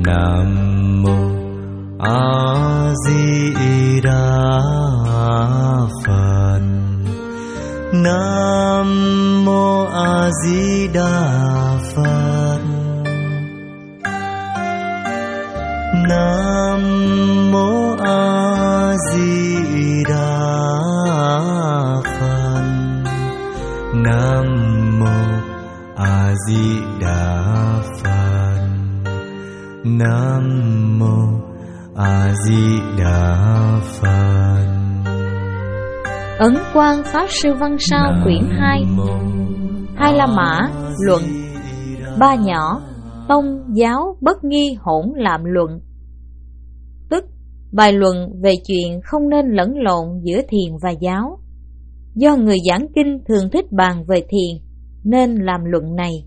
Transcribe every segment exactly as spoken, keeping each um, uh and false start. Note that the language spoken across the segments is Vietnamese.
Nam mô A Di Đà Phật. Nam mô A Di Đà Phật. Nam mô A Di Đà Phật. Nam mô A Di Đà Phật. Nam mô A Di Đà Phật. Ấn Quang Pháp Sư Văn Sao quyển hai. Hai La Mã luận. Ba nhỏ tông giáo bất nghi hỗn lạm luận. Tức bài luận về chuyện không nên lẫn lộn giữa thiền và giáo. Do người giảng kinh thường thích bàn về thiền nên làm luận này.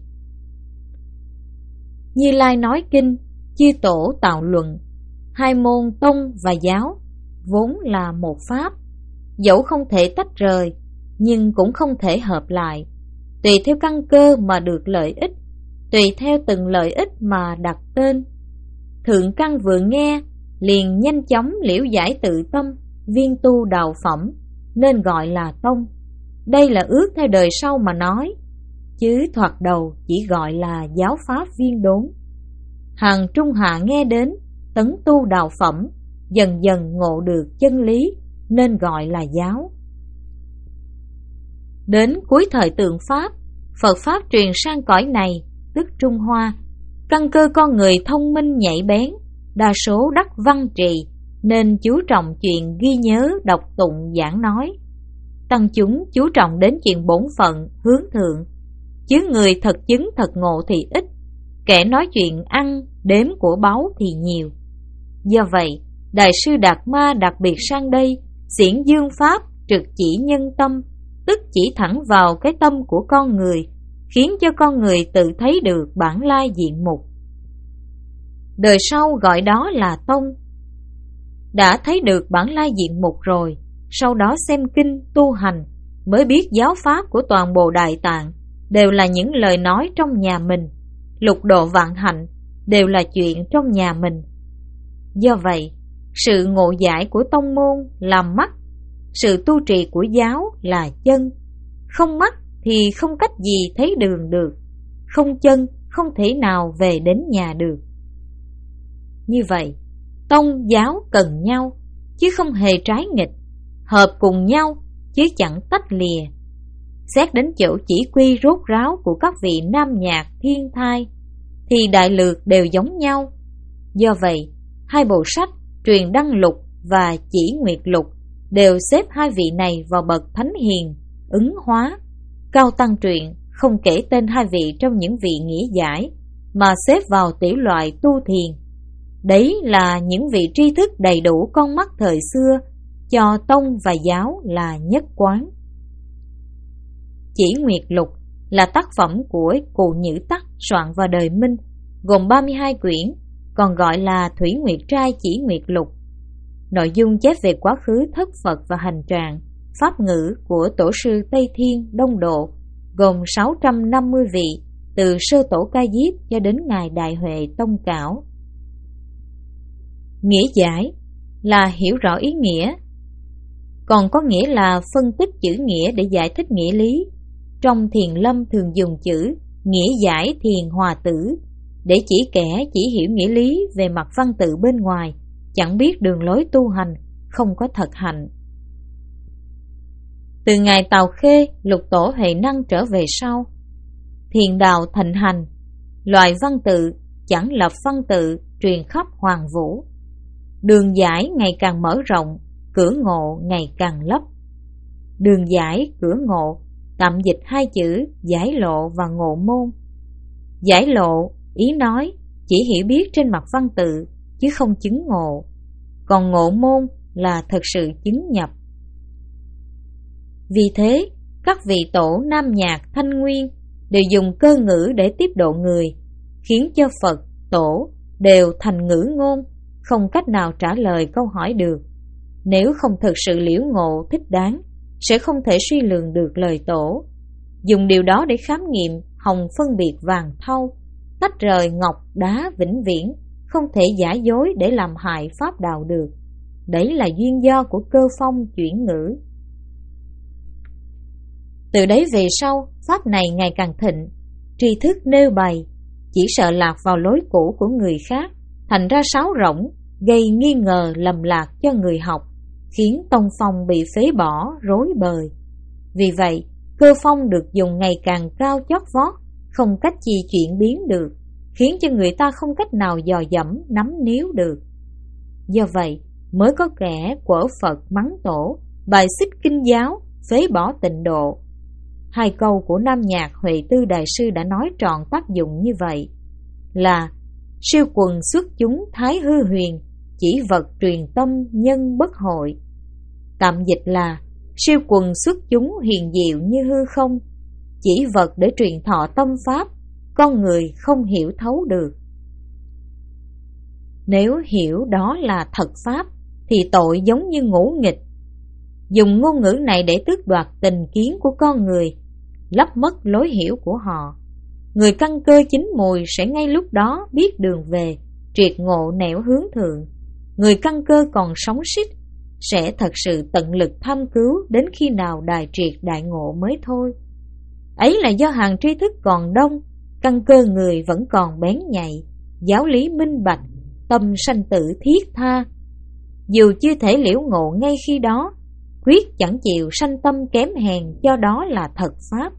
Như Lai nói kinh, chư tổ tạo luận. Hai môn tông và giáo vốn là một pháp, dẫu không thể tách rời nhưng cũng không thể hợp lại. Tùy theo căn cơ mà được lợi ích, tùy theo từng lợi ích mà đặt tên. Thượng căn vừa nghe liền nhanh chóng liễu giải tự tâm, viên tu đạo phẩm, nên gọi là tông. Đây là ước theo đời sau mà nói, chứ thoạt đầu chỉ gọi là giáo pháp viên đốn. Hàng trung hạ nghe đến, tấn tu đạo phẩm, dần dần ngộ được chân lý, nên gọi là giáo. Đến cuối thời Tượng Pháp, Phật Pháp truyền sang cõi này, tức Trung Hoa. Căn cơ con người thông minh nhạy bén, đa số đắc văn trì, nên chú trọng chuyện ghi nhớ, đọc tụng, giảng nói. Tăng chúng chú trọng đến chuyện bổn phận, hướng thượng, chứ người thật chứng thật ngộ thì ít, kẻ nói chuyện ăn, đếm của báu thì nhiều. Do vậy, Đại sư Đạt Ma đặc biệt sang đây, diễn dương pháp trực chỉ nhân tâm, tức chỉ thẳng vào cái tâm của con người, khiến cho con người tự thấy được bản lai diện mục. Đời sau gọi đó là tông. Đã thấy được bản lai diện mục rồi, sau đó xem kinh tu hành, mới biết giáo pháp của toàn bộ Đại Tạng đều là những lời nói trong nhà mình, lục độ vạn hạnh đều là chuyện trong nhà mình. Do vậy, sự ngộ giải của tông môn là mắt, sự tu trì của giáo là chân. Không mắt thì không cách gì thấy đường được, không chân không thể nào về đến nhà được. Như vậy, tông giáo cần nhau, chứ không hề trái nghịch, hợp cùng nhau, chứ chẳng tách lìa. Xét đến chỗ chỉ quy rốt ráo của các vị nam nhạc thiên thai, thì đại lược đều giống nhau. Do vậy, hai bộ sách Truyền Đăng Lục và Chỉ Nguyệt Lục đều xếp hai vị này vào bậc thánh hiền, ứng hóa. Cao Tăng Truyện không kể tên hai vị trong những vị nghĩa giải, mà xếp vào tiểu loại tu thiền. Đấy là những vị tri thức đầy đủ con mắt thời xưa, cho tông và giáo là nhất quán. Chỉ Nguyệt Lục là tác phẩm của Cụ Nhữ Tắc soạn vào đời Minh, gồm ba mươi hai quyển, còn gọi là Thủy Nguyệt Trai Chỉ Nguyệt Lục. Nội dung chép về quá khứ thất Phật và hành trạng, pháp ngữ của tổ sư Tây Thiên Đông Độ, gồm sáu trăm năm mươi vị, từ sơ tổ Ca Diếp cho đến ngài Đại Huệ Tông Cảo. Nghĩa giải là hiểu rõ ý nghĩa, còn có nghĩa là phân tích chữ nghĩa để giải thích nghĩa lý. Trong Thiền Lâm thường dùng chữ nghĩa giải thiền hòa tử để chỉ kẻ chỉ hiểu nghĩa lý về mặt văn tự bên ngoài, chẳng biết đường lối tu hành, không có thực hành. Từ ngày Tào Khê, Lục Tổ Huệ Năng trở về sau, thiền đạo thịnh hành, loại văn tự chẳng lập văn tự truyền khắp hoàng vũ. Đường giải ngày càng mở rộng, cửa ngộ ngày càng lấp. Đường giải, cửa ngộ tạm dịch hai chữ giải lộ và ngộ môn. Giải lộ ý nói chỉ hiểu biết trên mặt văn tự, chứ không chứng ngộ. Còn ngộ môn là thật sự chứng nhập. Vì thế, các vị tổ Nam Nhạc, Thanh Nguyên đều dùng cơ ngữ để tiếp độ người, khiến cho Phật, Tổ đều thành ngữ ngôn, không cách nào trả lời câu hỏi được. Nếu không thực sự liễu ngộ thích đáng, sẽ không thể suy lường được lời Tổ. Dùng điều đó để khám nghiệm hồng phân biệt vàng thau, tách rời ngọc đá vĩnh viễn, không thể giả dối để làm hại pháp đạo được. Đấy là duyên do của cơ phong chuyển ngữ. Từ đấy về sau, pháp này ngày càng thịnh, tri thức nêu bày, chỉ sợ lạc vào lối cũ của người khác, thành ra sáo rỗng, gây nghi ngờ lầm lạc cho người học, khiến tông phong bị phế bỏ, rối bời. Vì vậy, cơ phong được dùng ngày càng cao chót vót, không cách gì chuyển biến được, khiến cho người ta không cách nào dò dẫm nắm níu được. Do vậy, mới có kẻ quở Phật mắng tổ, bài xích kinh giáo, phế bỏ tịnh độ. Hai câu của Nam Nhạc Huệ Tư Đại Sư đã nói trọn tác dụng như vậy, là siêu quần xuất chúng thái hư huyền, chỉ vật truyền tâm nhân bất hội. Tạm dịch là siêu quần xuất chúng huyền diệu như hư không, chỉ vật để truyền thọ tâm pháp, con người không hiểu thấu được. Nếu hiểu đó là thật pháp thì tội giống như ngũ nghịch. Dùng ngôn ngữ này để tước đoạt tình kiến của con người, lấp mất lối hiểu của họ. Người căn cơ chín mùi sẽ ngay lúc đó biết đường về, triệt ngộ nẻo hướng thượng. Người căn cơ còn sống xích sẽ thật sự tận lực tham cứu đến khi nào đài triệt đại ngộ mới thôi. Ấy là do hàng tri thức còn đông, căn cơ người vẫn còn bén nhạy, giáo lý minh bạch, tâm sanh tử thiết tha. Dù chưa thể liễu ngộ ngay khi đó, quyết chẳng chịu sanh tâm kém hèn, do đó là thật pháp.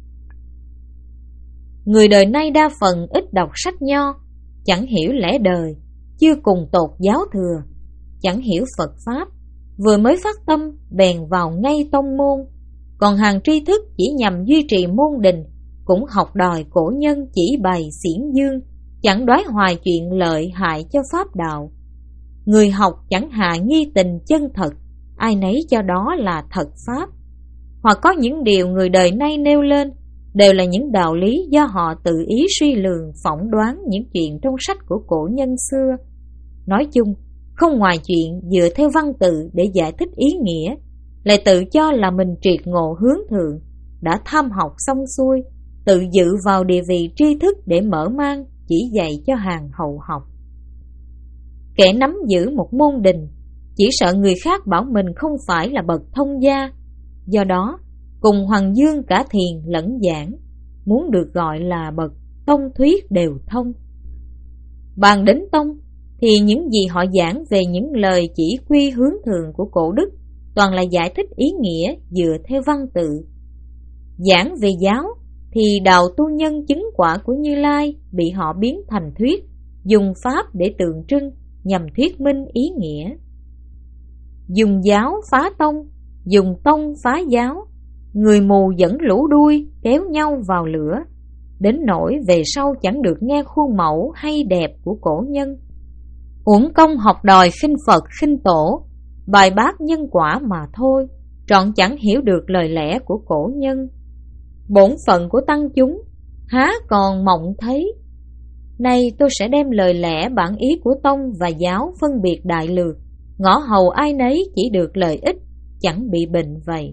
Người đời nay đa phần ít đọc sách nho, chẳng hiểu lẽ đời, chưa cùng tột giáo thừa, chẳng hiểu Phật pháp, vừa mới phát tâm bèn vào ngay tông môn. Còn hàng tri thức chỉ nhằm duy trì môn đình, cũng học đòi cổ nhân chỉ bày xiển dương, chẳng đoái hoài chuyện lợi hại cho pháp đạo. Người học chẳng hạ nghi tình chân thật, ai nấy cho đó là thật pháp. Hoặc có những điều người đời nay nêu lên đều là những đạo lý do họ tự ý suy lường phỏng đoán những chuyện trong sách của cổ nhân xưa. Nói chung, không ngoài chuyện dựa theo văn tự để giải thích ý nghĩa, lại tự cho là mình triệt ngộ hướng thượng, đã tham học xong xuôi, tự dự vào địa vị tri thức để mở mang chỉ dạy cho hàng hậu học. Kẻ nắm giữ một môn đình chỉ sợ người khác bảo mình không phải là bậc thông gia, do đó cùng Hoàng Dương cả thiền lẫn giảng, muốn được gọi là bậc tông thuyết đều thông. Bàn đến tông thì những gì họ giảng về những lời chỉ quy hướng thượng của cổ đức toàn là giải thích ý nghĩa dựa theo văn tự. Giảng về giáo thì đạo tu nhân chứng quả của Như Lai bị họ biến thành thuyết, dùng pháp để tượng trưng nhằm thuyết minh ý nghĩa. Dùng giáo phá tông, dùng tông phá giáo, người mù dẫn lũ đuôi kéo nhau vào lửa, đến nỗi về sau chẳng được nghe khuôn mẫu hay đẹp của cổ nhân. Uổng công học đòi khinh Phật khinh tổ, bài bác nhân quả mà thôi, trọn chẳng hiểu được lời lẽ của cổ nhân. Bổn phận của tăng chúng há còn mộng thấy. Nay tôi sẽ đem lời lẽ bản ý của tông và giáo phân biệt đại lược, ngõ hầu ai nấy chỉ được lợi ích, chẳng bị bệnh vậy.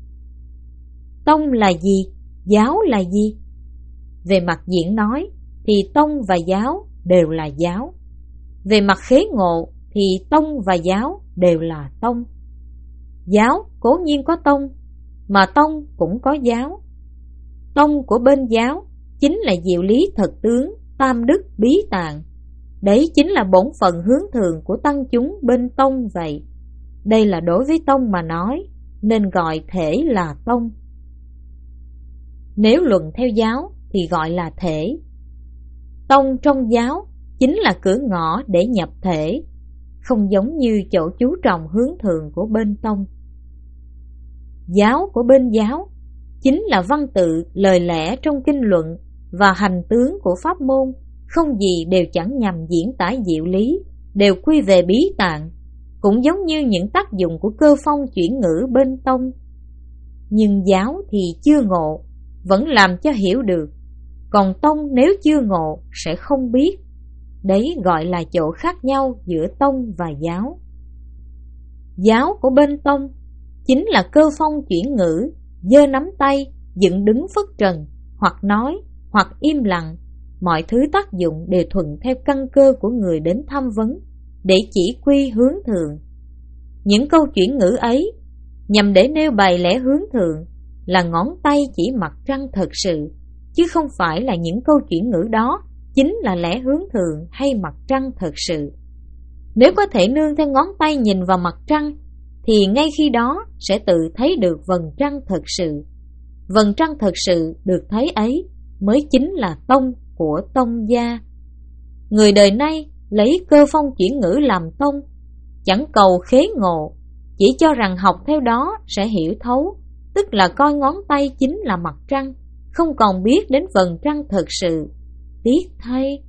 Tông là gì? Giáo là gì? Về mặt diễn nói thì tông và giáo đều là giáo. Về mặt khế ngộ thì tông và giáo đều là tông. Giáo cố nhiên có tông, mà tông cũng có giáo. Tông của bên giáo chính là diệu lý thật tướng, tam đức bí tạng. Đấy chính là bổn phận hướng thượng của tăng chúng bên tông vậy. Đây là đối với tông mà nói, nên gọi thể là tông. Nếu luận theo giáo thì gọi là thể. Tông trong giáo chính là cửa ngõ để nhập thể, không giống như chỗ chú trọng hướng thượng của bên tông. Giáo của bên giáo chính là văn tự, lời lẽ trong kinh luận và hành tướng của pháp môn, không gì đều chẳng nhằm diễn tả diệu lý, đều quy về bí tạng, cũng giống như những tác dụng của cơ phong chuyển ngữ bên tông. Nhưng giáo thì chưa ngộ, vẫn làm cho hiểu được, còn tông nếu chưa ngộ sẽ không biết. Đấy gọi là chỗ khác nhau giữa tông và giáo. Giáo của bên tông chính là cơ phong chuyển ngữ, giơ nắm tay, dựng đứng phất trần, hoặc nói, hoặc im lặng, mọi thứ tác dụng đều thuận theo căn cơ của người đến tham vấn, để chỉ quy hướng thượng. Những câu chuyển ngữ ấy nhằm để nêu bày lẽ hướng thượng là ngón tay chỉ mặt trăng thật sự, chứ không phải là những câu chuyển ngữ đó chính là lẽ hướng thượng hay mặt trăng thật sự. Nếu có thể nương theo ngón tay nhìn vào mặt trăng, thì ngay khi đó sẽ tự thấy được vầng trăng thật sự. Vầng trăng thật sự được thấy ấy mới chính là tông của tông gia. Người đời nay lấy cơ phong chuyển ngữ làm tông, chẳng cầu khế ngộ, chỉ cho rằng học theo đó sẽ hiểu thấu, tức là coi ngón tay chính là mặt trăng, không còn biết đến vầng trăng thật sự. Tiếc thay!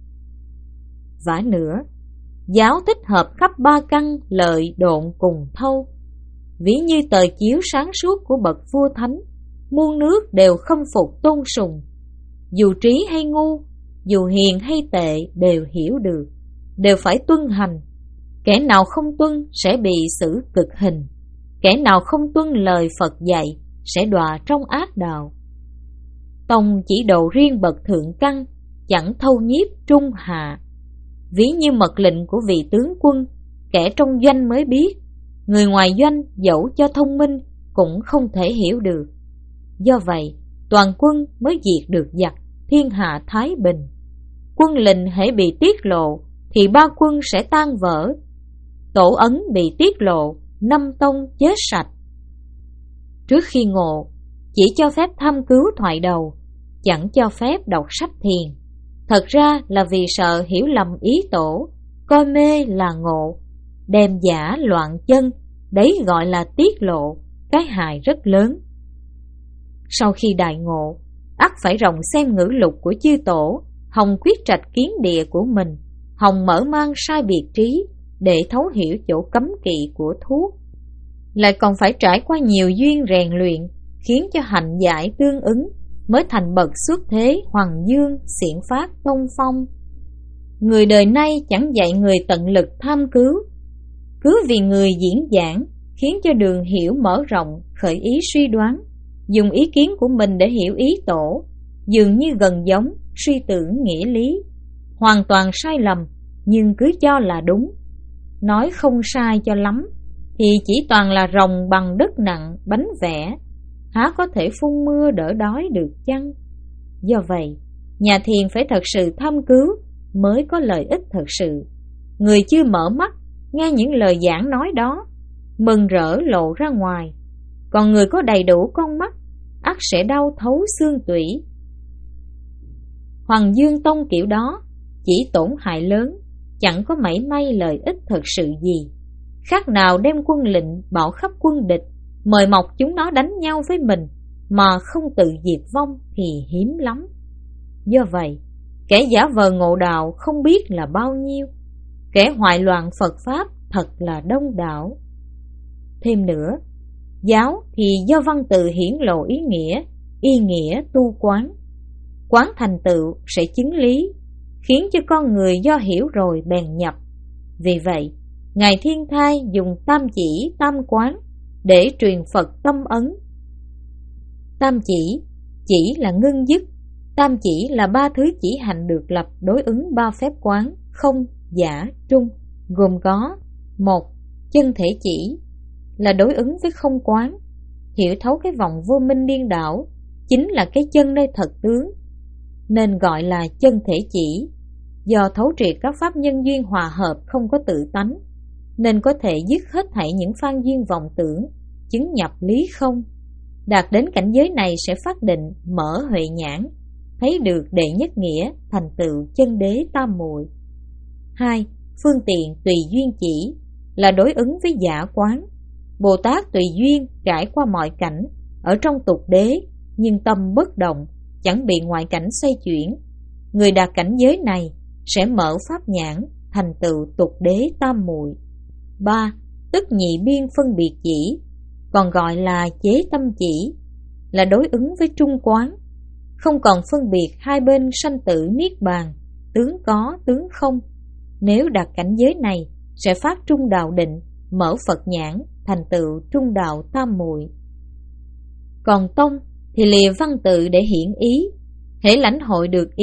Vả nữa, giáo thích hợp khắp ba căn lợi độn cùng thâu. Ví như tờ chiếu sáng suốt của bậc vua thánh, muôn nước đều khâm phục tôn sùng. Dù trí hay ngu, dù hiền hay tệ đều hiểu được, đều phải tuân hành. Kẻ nào không tuân sẽ bị xử cực hình, kẻ nào không tuân lời Phật dạy sẽ đọa trong ác đạo. Tông chỉ độ riêng bậc thượng căn, chẳng thâu nhiếp trung hạ. Ví như mật lệnh của vị tướng quân, kẻ trong doanh mới biết, người ngoài doanh dẫu cho thông minh cũng không thể hiểu được. Do vậy, toàn quân mới diệt được giặc, thiên hạ thái bình. Quân lệnh hễ bị tiết lộ thì ba quân sẽ tan vỡ. Tổ ấn bị tiết lộ, năm tông chết sạch. Trước khi ngộ, chỉ cho phép thăm cứu thoại đầu, chẳng cho phép đọc sách thiền. Thật ra là vì sợ hiểu lầm ý tổ, coi mê là ngộ, đem giả loạn chân, đấy gọi là tiết lộ, cái hại rất lớn. Sau khi đại ngộ, ắt phải rộng xem ngữ lục của chư tổ, hồng quyết trạch kiến địa của mình, hồng mở mang sai biệt trí, để thấu hiểu chỗ cấm kỵ của thuốc. Lại còn phải trải qua nhiều duyên rèn luyện, khiến cho hạnh giải tương ứng, mới thành bậc xuất thế hoàng dương xiển phát tông phong. Người đời nay chẳng dạy người tận lực tham cứu, cứ vì người diễn giảng khiến cho đường hiểu mở rộng, khởi ý suy đoán, dùng ý kiến của mình để hiểu ý tổ, dường như gần giống suy tưởng nghĩa lý, hoàn toàn sai lầm nhưng cứ cho là đúng. Nói không sai cho lắm thì chỉ toàn là rồng bằng đất nặng bánh vẽ, há có thể phun mưa đỡ đói được chăng? Do vậy, nhà thiền phải thật sự thăm cứu mới có lợi ích thật sự. Người chưa mở mắt nghe những lời giảng nói đó, mừng rỡ lộ ra ngoài, còn người có đầy đủ con mắt ắt sẽ đau thấu xương tủy. Hoàng Dương Tông kiểu đó chỉ tổn hại lớn, chẳng có mảy may lợi ích thật sự gì. Khác nào đem quân lệnh bảo khắp quân địch, mời mọc chúng nó đánh nhau với mình, mà không tự diệt vong thì hiếm lắm. Do vậy, kẻ giả vờ ngộ đạo không biết là bao nhiêu, kẻ hoại loạn Phật Pháp thật là đông đảo. Thêm nữa, giáo thì do văn tự hiển lộ ý nghĩa, y nghĩa tu quán. Quán thành tựu sẽ chứng lý, khiến cho con người do hiểu rồi bèn nhập. Vì vậy, Ngài Thiên Thai dùng tam chỉ tam quán để truyền Phật tâm ấn. Tam chỉ, chỉ là ngưng dứt, tam chỉ là ba thứ chỉ hành được lập đối ứng ba phép quán không, giả, trung, gồm có: một. Chân thể chỉ là đối ứng với không quán, hiểu thấu cái vòng vô minh điên đảo, chính là cái chân nơi thật tướng, nên gọi là chân thể chỉ. Do thấu triệt các pháp nhân duyên hòa hợp không có tự tánh, nên có thể dứt hết thảy những phan duyên vọng tưởng, chứng nhập lý không. Đạt đến cảnh giới này sẽ phát định mở huệ nhãn, thấy được đệ nhất nghĩa, thành tựu chân đế tam muội. Hai. Phương tiện tùy duyên chỉ là đối ứng với giả quán. Bồ Tát tùy duyên trải qua mọi cảnh ở trong tục đế, nhưng tâm bất động, chẳng bị ngoại cảnh xoay chuyển. Người đạt cảnh giới này sẽ mở pháp nhãn, thành tựu tục đế tam muội. Ba. Tức nhị biên phân biệt chỉ, còn gọi là chế tâm chỉ, là đối ứng với trung quán, không còn phân biệt hai bên sanh tử niết bàn, tướng có tướng không. Nếu đạt cảnh giới này sẽ phát trung đạo định, mở Phật nhãn, thành tựu trung đạo tam muội. Còn tông thì lìa văn tự để hiển ý, hễ lãnh hội được ý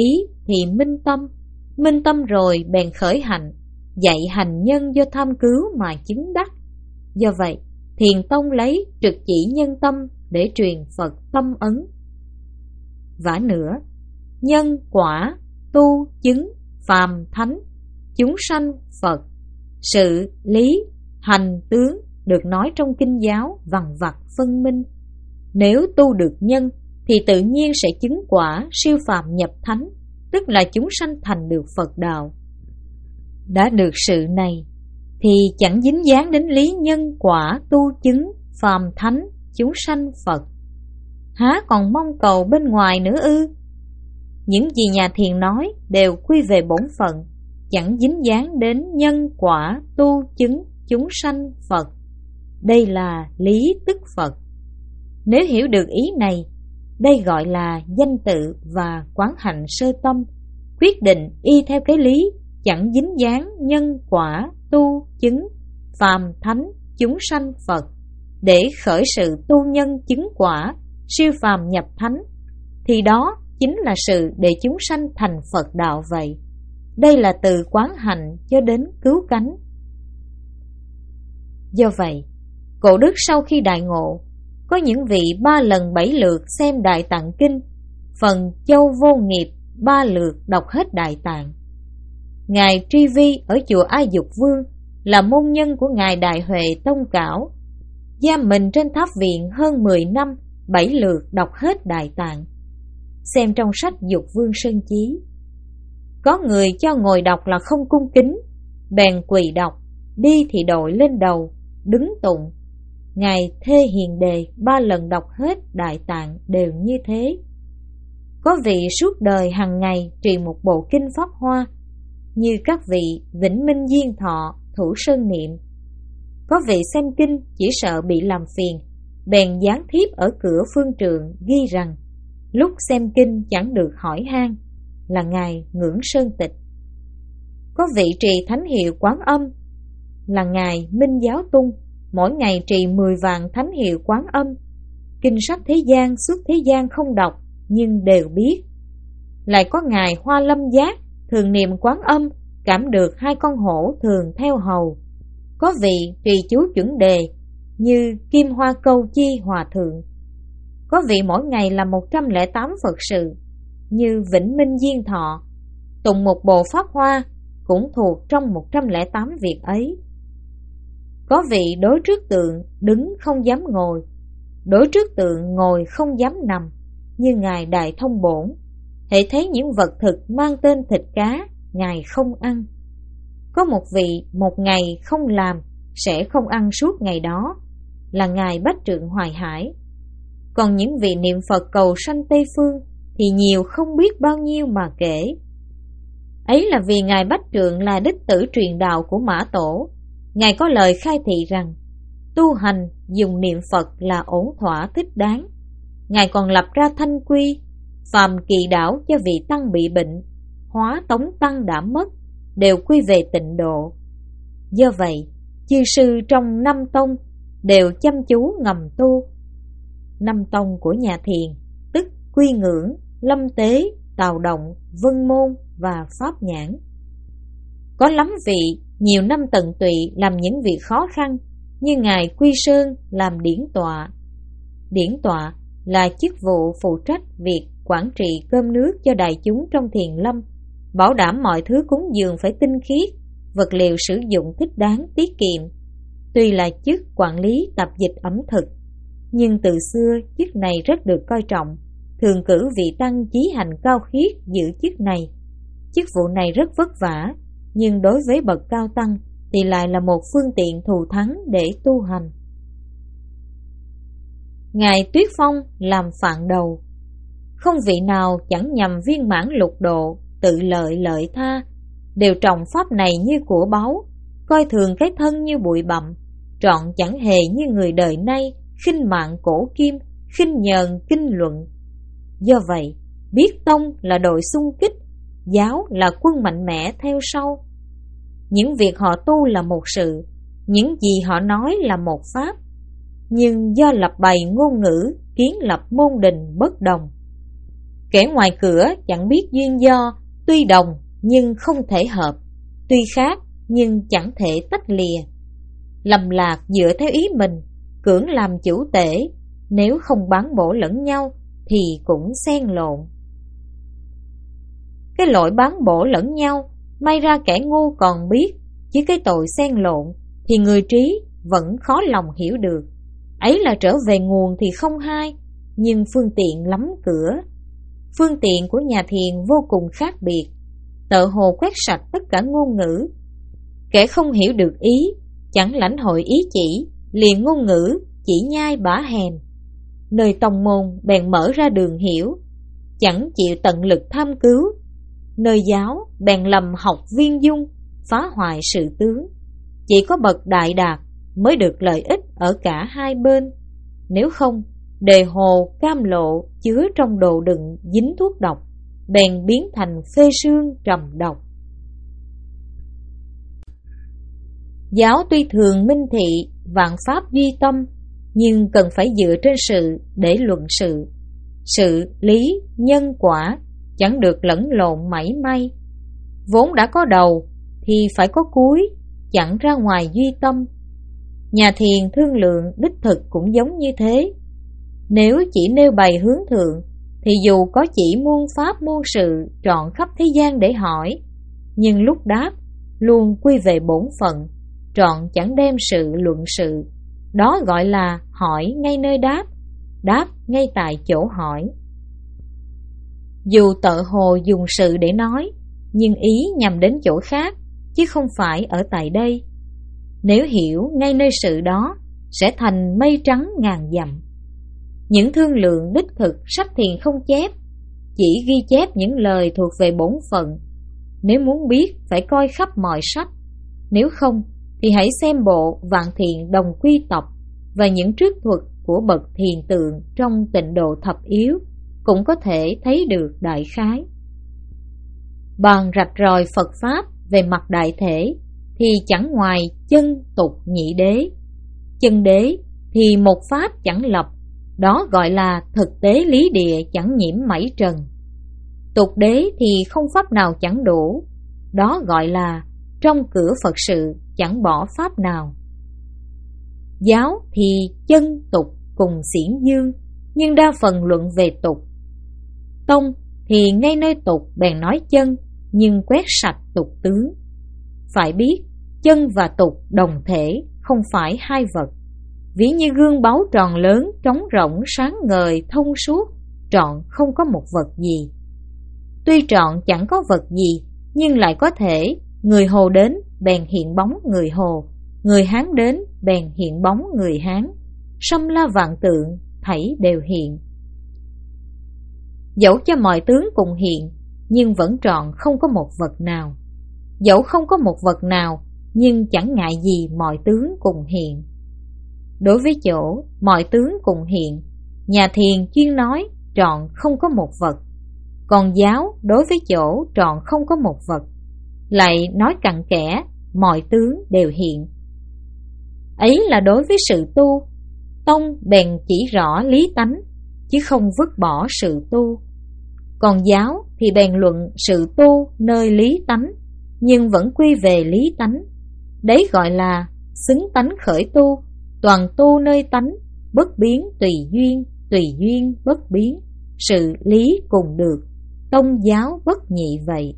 thì minh tâm, minh tâm rồi bèn khởi hạnh, dạy hành nhân do tham cứu mà chứng đắc. Do vậy, Thiền tông lấy trực chỉ nhân tâm để truyền Phật tâm ấn. Vả nữa, nhân quả tu chứng phàm thánh chúng sanh Phật, sự lý hành tướng được nói trong kinh giáo vằng vặc phân minh. Nếu tu được nhân thì tự nhiên sẽ chứng quả siêu phàm nhập thánh, tức là chúng sanh thành được Phật đạo. Đã được sự này thì chẳng dính dáng đến lý nhân quả tu chứng phàm thánh chúng sanh Phật, há còn mong cầu bên ngoài nữa ư? Những gì nhà thiền nói đều quy về bổn phận, chẳng dính dáng đến nhân quả tu chứng chúng sanh Phật. Đây là lý tức Phật. Nếu hiểu được ý này, đây gọi là danh tự và quán hạnh sơ tâm, quyết định y theo cái lý chẳng dính dáng nhân quả tu chứng phàm thánh chúng sanh Phật để khởi sự tu nhân chứng quả siêu phàm nhập thánh, thì đó chính là sự để chúng sanh thành Phật đạo vậy. Đây là từ quán hạnh cho đến cứu cánh. Do vậy, Cổ Đức sau khi đại ngộ, có những vị ba lần bảy lượt xem Đại Tạng Kinh, phần Châu Vô Nghiệp ba lượt đọc hết Đại Tạng. Ngài Tri Vi ở chùa A Dục Vương là môn nhân của Ngài Đại Huệ Tông Cảo, giam mình trên tháp viện hơn mười năm, bảy lượt đọc hết Đại Tạng. Xem trong sách Dục Vương Sơn Chí. Có người cho ngồi đọc là không cung kính, bèn quỳ đọc, đi thì đội lên đầu, đứng tụng. Ngài Thê Hiền Đề ba lần đọc hết Đại Tạng đều như thế. Có vị suốt đời hàng ngày trì một bộ kinh Pháp Hoa, như các vị Vĩnh Minh Diên Thọ, Thủ Sơn Niệm. Có vị xem kinh chỉ sợ bị làm phiền, bèn dán thiếp ở cửa phương trường ghi rằng lúc xem kinh chẳng được hỏi han, là Ngài Ngưỡng Sơn Tịch. Có vị trì thánh hiệu Quán Âm, là Ngài Minh Giáo Tung, mỗi ngày trì mười vạn thánh hiệu Quán Âm. Kinh sách thế gian suốt thế gian không đọc, nhưng đều biết. Lại có Ngài Hoa Lâm Giác, thường niệm Quán Âm, cảm được hai con hổ thường theo hầu. Có vị trì chú chuẩn đề, như Kim Hoa Câu Chi Hòa Thượng. Có vị mỗi ngày làm một trăm lẻ tám Phật sự, như Vĩnh Minh Diên Thọ, tụng một bộ Pháp Hoa, cũng thuộc trong một trăm lẻ tám việc ấy. Có vị đối trước tượng đứng không dám ngồi, đối trước tượng ngồi không dám nằm, như Ngài Đại Thông Bổn. Hễ thấy những vật thực mang tên thịt cá, Ngài không ăn. Có một vị một ngày không làm, sẽ không ăn suốt ngày đó, là Ngài Bách Trượng Hoài Hải. Còn những vị niệm Phật cầu sanh Tây Phương thì nhiều không biết bao nhiêu mà kể. Ấy là vì Ngài Bách Trượng là đích tử truyền đạo của Mã Tổ. Ngài có lời khai thị rằng tu hành dùng niệm Phật là ổn thỏa thích đáng. Ngài còn lập ra thanh quy, phàm kỳ đảo cho vị tăng bị bệnh, hóa tống tăng đã mất, đều quy về tịnh độ. Do vậy, chư sư trong năm tông đều chăm chú ngầm tu. Năm tông của nhà thiền, tức Quy Ngưỡng, Lâm Tế, Tào Động, Vân Môn và Pháp Nhãn. Có lắm vị nhiều năm tận tụy làm những việc khó khăn, như Ngài Quy Sơn làm điển tọa. Điển tọa là chức vụ phụ trách việc quản trị cơm nước cho đại chúng trong thiền lâm, bảo đảm mọi thứ cúng dường phải tinh khiết, vật liệu sử dụng thích đáng tiết kiệm. Tuy là chức quản lý tập dịch ẩm thực, nhưng từ xưa chức này rất được coi trọng, thường cử vị tăng chí hành cao khiết giữ chức này. Chức vụ này rất vất vả, nhưng đối với bậc cao tăng thì lại là một phương tiện thù thắng để tu hành. Ngài Tuyết Phong làm phạn đầu. Không vị nào chẳng nhằm viên mãn lục độ, tự lợi lợi tha, đều trọng pháp này như của báu, coi thường cái thân như bụi bặm, trọn chẳng hề như người đời nay, khinh mạng cổ kim, khinh nhờn kinh luận. Do vậy, biết tông là đội xung kích, giáo là quân mạnh mẽ theo sau. Những việc họ tu là một sự, những gì họ nói là một pháp, nhưng do lập bày ngôn ngữ, kiến lập môn đình bất đồng. Kẻ ngoài cửa chẳng biết duyên do, Tuy đồng nhưng không thể hợp, tuy khác nhưng chẳng thể tách lìa. Lầm lạc dựa theo ý mình, cưỡng làm chủ tể, nếu không bán bổ lẫn nhau thì cũng xen lộn. Cái lỗi bán bổ lẫn nhau, may ra kẻ ngu còn biết, chứ cái tội xen lộn thì người trí vẫn khó lòng hiểu được. Ấy là trở về nguồn thì không hay, nhưng phương tiện lắm cửa. Phương tiện của nhà thiền vô cùng khác biệt, tợ hồ quét sạch tất cả ngôn ngữ. Kẻ không hiểu được ý, chẳng lãnh hội ý chỉ, liền ngôn ngữ chỉ nhai bả hèn. Nơi tông môn bèn mở ra đường hiểu, chẳng chịu tận lực tham cứu. Nơi giáo bèn lầm học viên dung, phá hoại sự tướng. Chỉ có bậc đại đạt mới được lợi ích ở cả hai bên. Nếu không, đề hồ cam lộ chứa trong đồ đựng dính thuốc độc, bèn biến thành phê sương trầm độc. Giáo tuy thường minh thị vạn pháp duy tâm, nhưng cần phải dựa trên sự để luận sự. Sự, lý, nhân, quả chẳng được lẫn lộn mảy may. Vốn đã có đầu thì phải có cuối, chẳng ra ngoài duy tâm. Nhà thiền thương lượng đích thực cũng giống như thế. Nếu chỉ nêu bày hướng thượng thì dù có chỉ muôn pháp muôn sự trọn khắp thế gian để hỏi, nhưng lúc đáp luôn quy về bổn phận, trọn chẳng đem sự luận sự. Đó gọi là hỏi ngay nơi đáp, đáp ngay tại chỗ hỏi. Dù tợ hồ dùng sự để nói, nhưng ý nhằm đến chỗ khác, chứ không phải ở tại đây. Nếu hiểu ngay nơi sự đó, sẽ thành mây trắng ngàn dặm. Những thương lượng đích thực sách thiền không chép, chỉ ghi chép những lời thuộc về bổn phận. Nếu muốn biết phải coi khắp mọi sách, nếu không thì hãy xem bộ Vạn Thiện Đồng Quy Tập và những trích thuật của bậc thiền tượng trong Tịnh Độ Thập Yếu, cũng có thể thấy được đại khái. Bàn rạch ròi Phật Pháp về mặt đại thể thì chẳng ngoài chân tục nhị đế. Chân đế thì một pháp chẳng lập, đó gọi là thực tế lý địa chẳng nhiễm mảy trần. Tục đế thì không pháp nào chẳng đủ, đó gọi là trong cửa Phật sự chẳng bỏ pháp nào. Giáo thì chân tục cùng xiển dương, nhưng đa phần luận về tục. Tông thì ngay nơi tục bèn nói chân, nhưng quét sạch tục tướng. Phải biết chân và tục đồng thể, không phải hai vật. Ví như gương báu tròn lớn, trống rỗng, sáng ngời, thông suốt, trọn không có một vật gì. Tuy trọn chẳng có vật gì, nhưng lại có thể người Hồ đến bèn hiện bóng người Hồ, người Hán đến bèn hiện bóng người Hán. Sâm la vạn tượng, thảy đều hiện. Dẫu cho mọi tướng cùng hiện, nhưng vẫn trọn không có một vật nào. Dẫu không có một vật nào, nhưng chẳng ngại gì mọi tướng cùng hiện. Đối với chỗ mọi tướng cùng hiện, nhà thiền chuyên nói trọn không có một vật. Còn giáo đối với chỗ trọn không có một vật, lại nói cặn kẽ mọi tướng đều hiện. Ấy là đối với sự tu, tông bèn chỉ rõ lý tánh, chứ không vứt bỏ sự tu. Còn giáo thì bèn luận sự tu nơi lý tánh, nhưng vẫn quy về lý tánh. Đấy gọi là xứng tánh khởi tu, toàn tu nơi tánh, bất biến tùy duyên, tùy duyên bất biến, sự lý cùng được, tông giáo bất nhị vậy.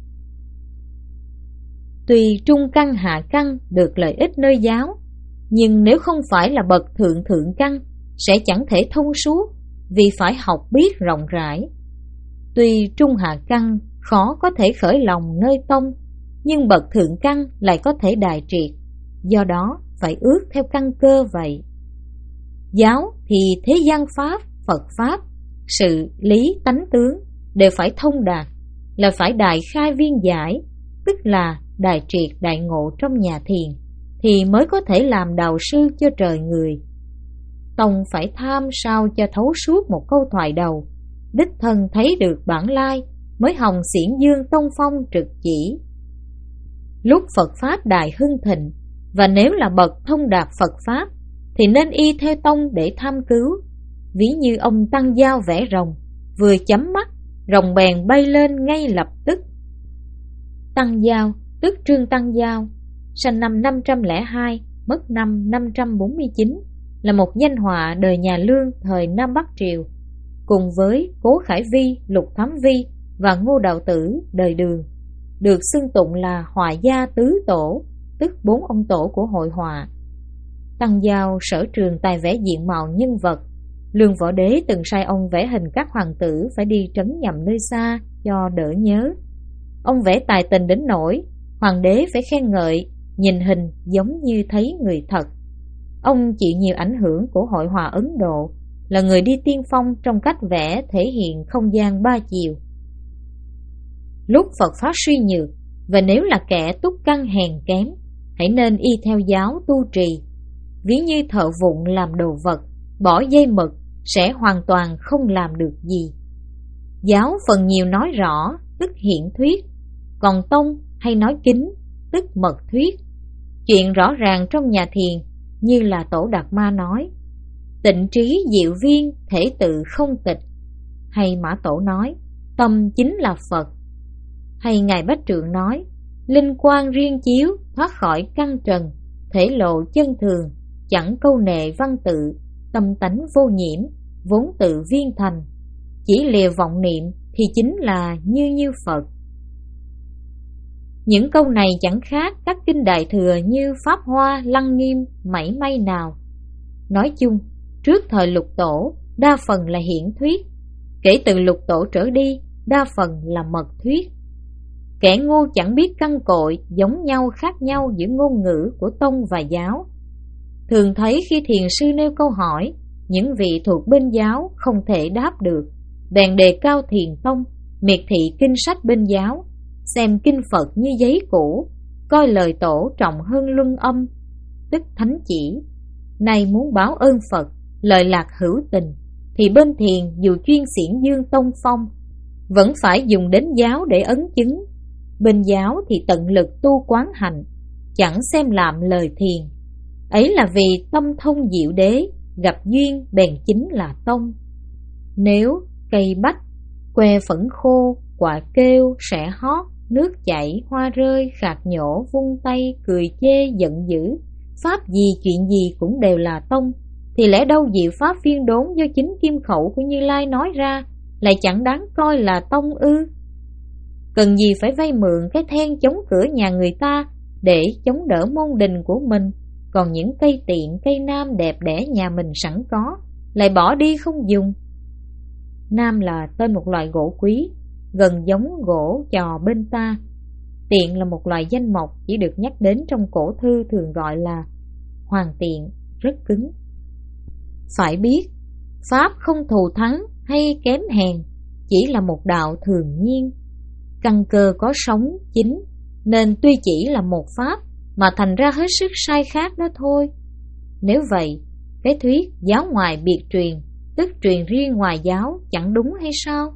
Tuy trung căn hạ căn được lợi ích nơi giáo, nhưng nếu không phải là bậc thượng thượng căn, sẽ chẳng thể thông suốt, vì phải học biết rộng rãi. Tuy trung hạ căn khó có thể khởi lòng nơi tông, nhưng bậc thượng căn lại có thể đại triệt, do đó phải ước theo căn cơ vậy. Giáo thì thế gian pháp, Phật pháp, sự lý tánh tướng đều phải thông đạt, là phải đại khai viên giải, tức là đại triệt đại ngộ trong nhà thiền, thì mới có thể làm đạo sư cho trời người. Tông phải tham sao cho thấu suốt một câu thoại đầu, đích thân thấy được bản lai, mới hồng xiển dương tông phong trực chỉ. Lúc Phật pháp đại hưng thịnh, và nếu là bậc thông đạt Phật pháp, thì nên y theo tông để tham cứu. Ví như ông tăng dao vẽ rồng, vừa chấm mắt, rồng bèn bay lên ngay lập tức. Tăng Giao, tức Trương Tăng Giao, sinh năm năm trăm lẻ hai, mất năm năm trăm bốn mươi chín, là một danh họa đời nhà Lương thời Nam Bắc Triều, cùng với Cố Khải Vi, Lục Thám Vi và Ngô Đạo Tử đời Đường, được xưng tụng là họa gia tứ tổ, tức bốn ông tổ của hội họa. Tăng Giao sở trường tài vẽ diện mạo nhân vật. Lương Võ Đế từng sai ông vẽ hình các hoàng tử phải đi trấn nhậm nơi xa cho đỡ nhớ. Ông vẽ tài tình đến nỗi hoàng đế phải khen ngợi, nhìn hình giống như thấy người thật. Ông chịu nhiều ảnh hưởng của hội họa Ấn Độ, là người đi tiên phong trong cách vẽ thể hiện không gian ba chiều. Lúc Phật pháp suy nhược, và nếu là kẻ túc căn hèn kém, hãy nên y theo giáo tu trì. Ví như thợ vụn làm đồ vật, bỏ dây mực sẽ hoàn toàn không làm được gì. Giáo phần nhiều nói rõ, tức hiển thuyết, còn tông hay nói kín, tức mật thuyết. Chuyện rõ ràng trong nhà thiền, như là Tổ Đạt Ma nói, tịnh trí diệu viên thể tự không tịch, hay Mã Tổ nói, tâm chính là Phật, hay Ngài Bách Trượng nói, linh quang riêng chiếu thoát khỏi căn trần, thể lộ chân thường, chẳng câu nệ văn tự, tâm tánh vô nhiễm, vốn tự viên thành, chỉ lìa vọng niệm thì chính là như như Phật. Những câu này chẳng khác các kinh đại thừa như Pháp Hoa, Lăng Nghiêm, mảy may nào. Nói chung, trước thời Lục Tổ, đa phần là hiển thuyết, kể từ Lục Tổ trở đi, đa phần là mật thuyết. Kẻ ngu chẳng biết căn cội, giống nhau khác nhau giữa ngôn ngữ của tông và giáo. Thường thấy khi thiền sư nêu câu hỏi, những vị thuộc bên giáo không thể đáp được, bèn đề cao thiền tông, miệt thị kinh sách bên giáo, xem kinh Phật như giấy cũ, coi lời Tổ trọng hơn luân âm, tức thánh chỉ. Nay muốn báo ơn Phật, lợi lạc hữu tình, thì bên thiền dù chuyên xiển dương tông phong, vẫn phải dùng đến giáo để ấn chứng. Bên giáo thì tận lực tu quán hành, chẳng xem làm lời thiền. Ấy là vì tâm thông diệu đế, gặp duyên bèn chính là tông. Nếu cây bách, que phẫn khô, quả kêu, sẻ hót, nước chảy, hoa rơi, khạc nhổ, vung tay, cười chê, giận dữ, pháp gì chuyện gì cũng đều là tông, thì lẽ đâu diệu pháp phiên đốn do chính kim khẩu của Như Lai nói ra lại chẳng đáng coi là tông ư? Cần gì phải vay mượn cái then chống cửa nhà người ta để chống đỡ môn đình của mình, còn những cây tiện, cây nam đẹp đẽ nhà mình sẵn có lại bỏ đi không dùng. Nam là tên một loại gỗ quý, gần giống gỗ chò bên ta. Tiện là một loài danh mộc chỉ được nhắc đến trong cổ thư, thường gọi là hoàng tiện, rất cứng. Phải biết, pháp không thù thắng hay kém hèn, chỉ là một đạo thường nhiên. Căn cơ có sống chính, nên tuy chỉ là một pháp mà thành ra hết sức sai khác đó thôi. Nếu vậy, cái thuyết giáo ngoài biệt truyền, tức truyền riêng ngoài giáo, chẳng đúng hay sao?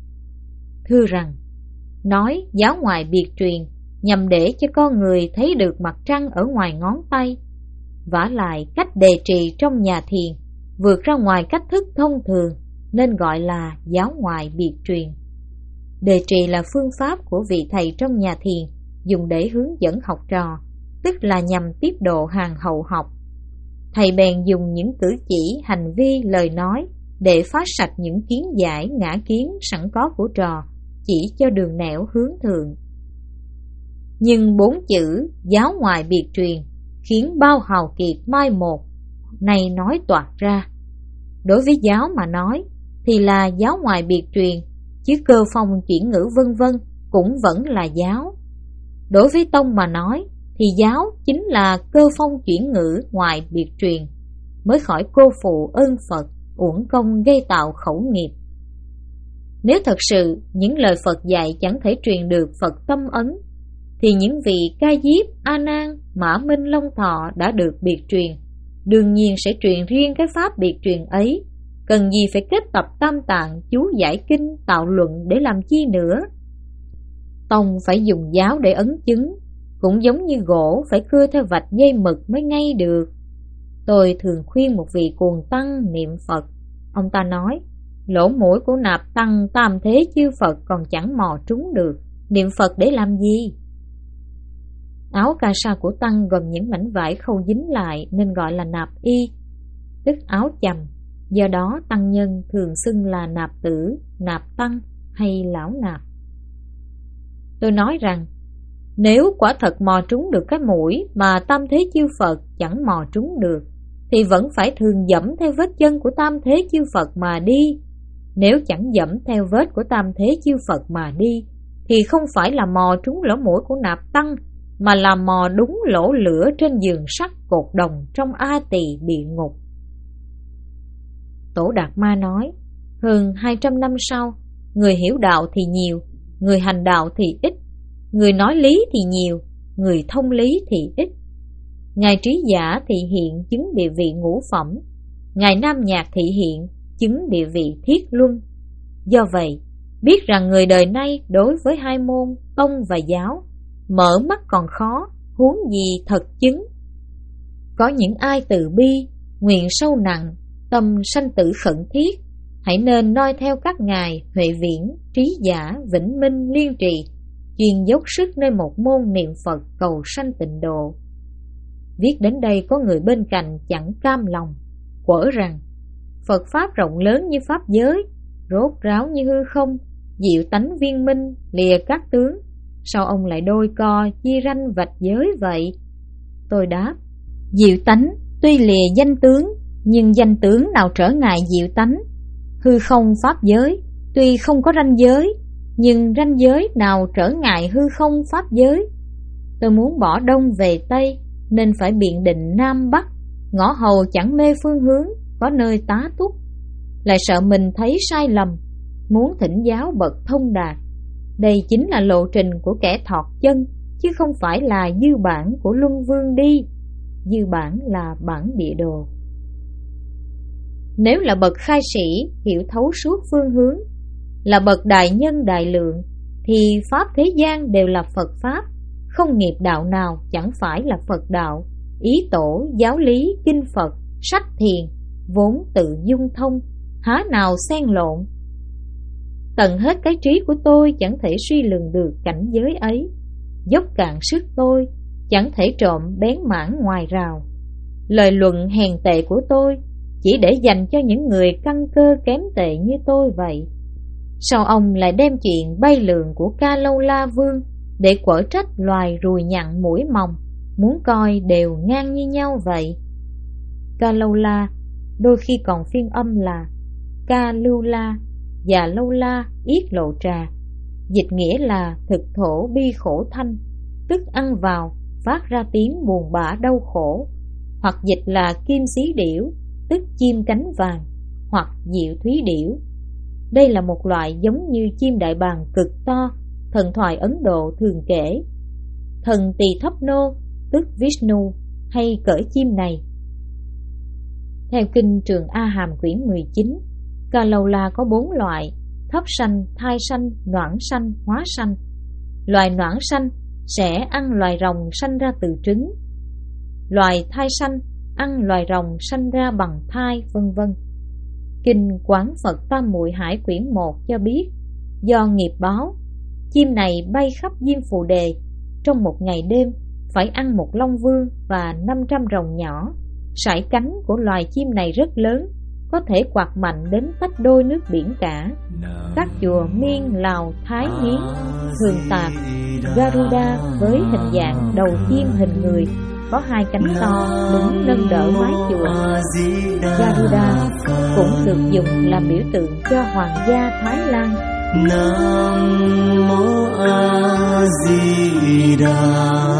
Thưa rằng, nói giáo ngoài biệt truyền nhằm để cho con người thấy được mặt trăng ở ngoài ngón tay. Vả lại cách đề trì trong nhà thiền vượt ra ngoài cách thức thông thường, nên gọi là giáo ngoài biệt truyền. Đề trì là phương pháp của vị thầy trong nhà thiền dùng để hướng dẫn học trò, tức là nhằm tiếp độ hàng hậu học. Thầy bèn dùng những cử chỉ, hành vi, lời nói để phá sạch những kiến giải, ngã kiến sẵn có của trò, chỉ cho đường nẻo hướng thượng. Nhưng bốn chữ giáo ngoài biệt truyền khiến bao hào kiệt mai một, này nói toạc ra. Đối với giáo mà nói thì là giáo ngoài biệt truyền, chứ cơ phong chuyển ngữ vân vân cũng vẫn là giáo. Đối với tông mà nói thì giáo chính là cơ phong chuyển ngữ ngoài biệt truyền, mới khỏi cô phụ ơn Phật, uổng công gây tạo khẩu nghiệp. Nếu thật sự những lời Phật dạy chẳng thể truyền được Phật tâm ấn, thì những vị Ca Diếp, A Nan, Mã Minh, Long Thọ đã được biệt truyền, đương nhiên sẽ truyền riêng cái pháp biệt truyền ấy. Cần gì phải kết tập tam tạng, chú giải kinh, tạo luận để làm chi nữa? Tông phải dùng giáo để ấn chứng, cũng giống như gỗ phải cưa theo vạch dây mực mới ngay được. Tôi thường khuyên một vị cuồng tăng niệm Phật. Ông ta nói, lỗ mũi của nạp tăng tam thế chư Phật còn chẳng mò trúng được, niệm Phật để làm gì? Áo ca sa của tăng gồm những mảnh vải khâu dính lại nên gọi là nạp y, tức áo chầm. Do đó tăng nhân thường xưng là nạp tử, nạp tăng hay lão nạp. Tôi nói rằng nếu quả thật mò trúng được cái mũi mà tam thế chư Phật chẳng mò trúng được, thì vẫn phải thường dẫm theo vết chân của tam thế chư Phật mà đi. Nếu chẳng dẫm theo vết của tam thế chư Phật mà đi, thì không phải là mò trúng lỗ mũi của nạp tăng, mà là mò đúng lỗ lửa trên giường sắt cột đồng trong A Tỳ địa ngục. Tổ Đạt Ma nói, hơn hai trăm năm sau, người hiểu đạo thì nhiều, người hành đạo thì ít, người nói lý thì nhiều, người thông lý thì ít. Ngài Trí Giả thị hiện chứng địa vị ngũ phẩm, Ngài Nam Nhạc thị hiện chứng địa vị thiết luân. Do vậy, biết rằng người đời nay đối với hai môn tông và giáo, mở mắt còn khó, huống gì thật chứng. Có những ai từ bi, nguyện sâu nặng, tâm sanh tử khẩn thiết, hãy nên noi theo các ngài Huệ Viễn, Trí Giả, Vĩnh Minh, Liên Trì, chuyên dốc sức nơi một môn niệm Phật cầu sanh tịnh độ. Viết đến đây có người bên cạnh chẳng cam lòng, quở rằng Phật Pháp rộng lớn như Pháp giới, rốt ráo như hư không, diệu tánh viên minh, lìa các tướng, sao ông lại đôi co chia ranh vạch giới vậy? Tôi đáp, diệu tánh tuy lìa danh tướng, nhưng danh tướng nào trở ngại diệu tánh? Hư không Pháp giới tuy không có ranh giới, nhưng ranh giới nào trở ngại hư không Pháp giới? Tôi muốn bỏ đông về tây, nên phải biện định nam bắc, ngõ hầu chẳng mê phương hướng, có nơi tá túc. Lại sợ mình thấy sai lầm, muốn thỉnh giáo bậc thông đạt. Đây chính là lộ trình của kẻ thọt chân, chứ không phải là dư bản của Luân Vương đi. Dư bản là bản địa đồ. Nếu là bậc khai sĩ hiểu thấu suốt phương hướng, là bậc đại nhân đại lượng, thì Pháp thế gian đều là Phật Pháp, không nghiệp đạo nào chẳng phải là Phật đạo. Ý tổ, giáo lý, kinh Phật, sách thiền, vốn tự dung thông, há nào xen lộn. Tận hết cái trí của tôi chẳng thể suy lường được cảnh giới ấy, dốc cạn sức tôi chẳng thể trộm bén mảng ngoài rào. Lời luận hèn tệ của tôi chỉ để dành cho những người căn cơ kém tệ như tôi vậy. Sao ông lại đem chuyện bay lượn của Ca Lâu La Vương để quở trách loài ruồi nhặn mũi mòng, muốn coi đều ngang như nhau vậy? Ca Lâu La đôi khi còn phiên âm là Ca Lưu La và Lâu La yết lộ trà, dịch nghĩa là thực thổ bi khổ thanh, tức ăn vào phát ra tiếng buồn bã đau khổ, hoặc dịch là kim xí điểu, tức chim cánh vàng, hoặc diệu thúy điểu. Đây là một loại giống như chim đại bàng cực to, thần thoại Ấn Độ thường kể. Thần Tỳ Thấp Nô, tức Vishnu, hay cởi chim này. Theo kinh Trường A Hàm quyển mười chín, Ca Lâu La có bốn loại: thấp sanh, thai sanh, noãn sanh, hóa sanh. Loài noãn sanh sẽ ăn loài rồng sanh ra từ trứng. Loài thai sanh ăn loài rồng sanh ra bằng thai, vân vân. Kinh Quán Phật Tam Muội Hải quyển một cho biết, do nghiệp báo, chim này bay khắp Diêm Phù Đề, trong một ngày đêm phải ăn một long vương và năm trăm rồng nhỏ. Sải cánh của loài chim này rất lớn, có thể quạt mạnh đến tách đôi nước biển cả. Các chùa Miên, Lào, Thái, Miến thường tạc Garuda với hình dạng đầu chim hình người, có hai cánh to đứng nâng đỡ mái chùa. Garuda cũng được dùng làm biểu tượng cho hoàng gia Thái Lan. Nam mô A Di Đà